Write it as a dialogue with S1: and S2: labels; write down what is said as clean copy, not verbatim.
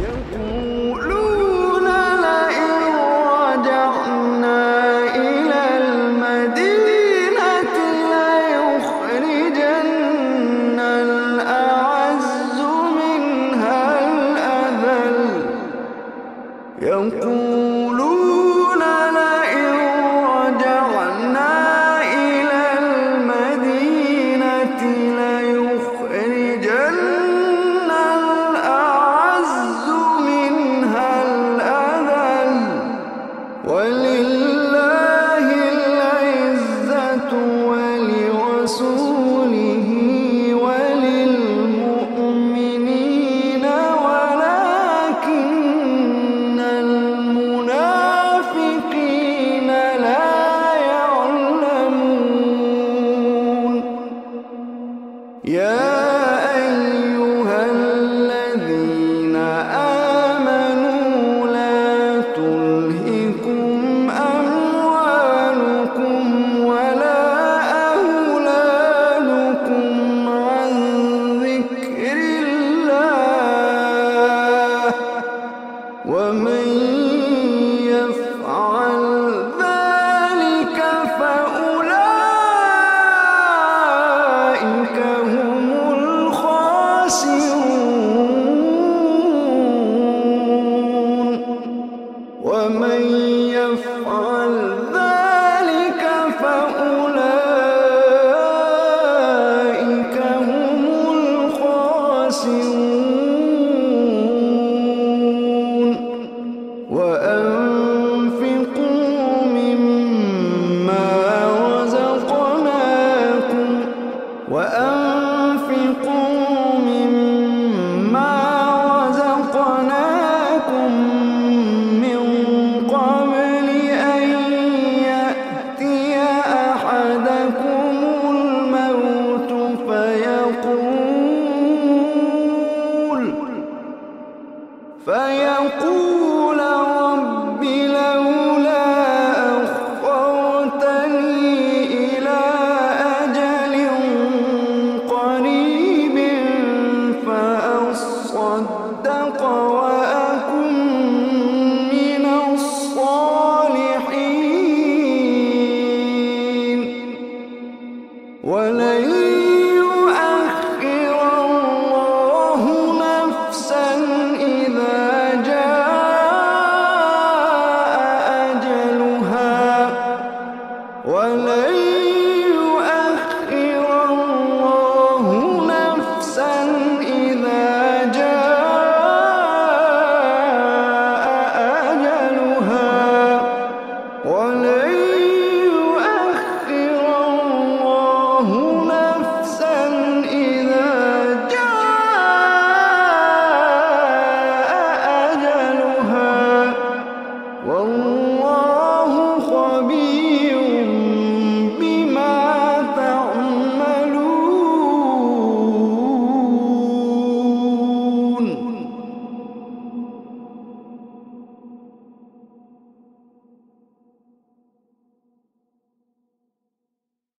S1: يقولون لئن رجعنا إلى المدينة ليخرجن الأعز منها الأذل يقولون لئن رجعنا إلى المدينة ليخرجن الأعز منها الأذل ولله العزة ولرسوله وللمؤمنين ولكن المنافقين لا يعلمون يا أيها الذين آمنوا لا تلهكم أموالكم ولا أولادكم عن ذكر الله ومن يفعل ذلك فأولئك هم الخاسرون ومن يفعل ذلك فأولئك هم الخاسرون وأنفقوا مما رزقناكم من قبل أن يأتي أحدكم الموت فيقول رب لولا أخرتني إلى أجل قريب فأصدق وأكن من الصالحين ولن يؤخر الله نفسا إذا جاء أجلها ولن يؤخر الله نفسا إذا جاء أجلها ولن يؤخر الله نفسا إذا جاء أجلها والله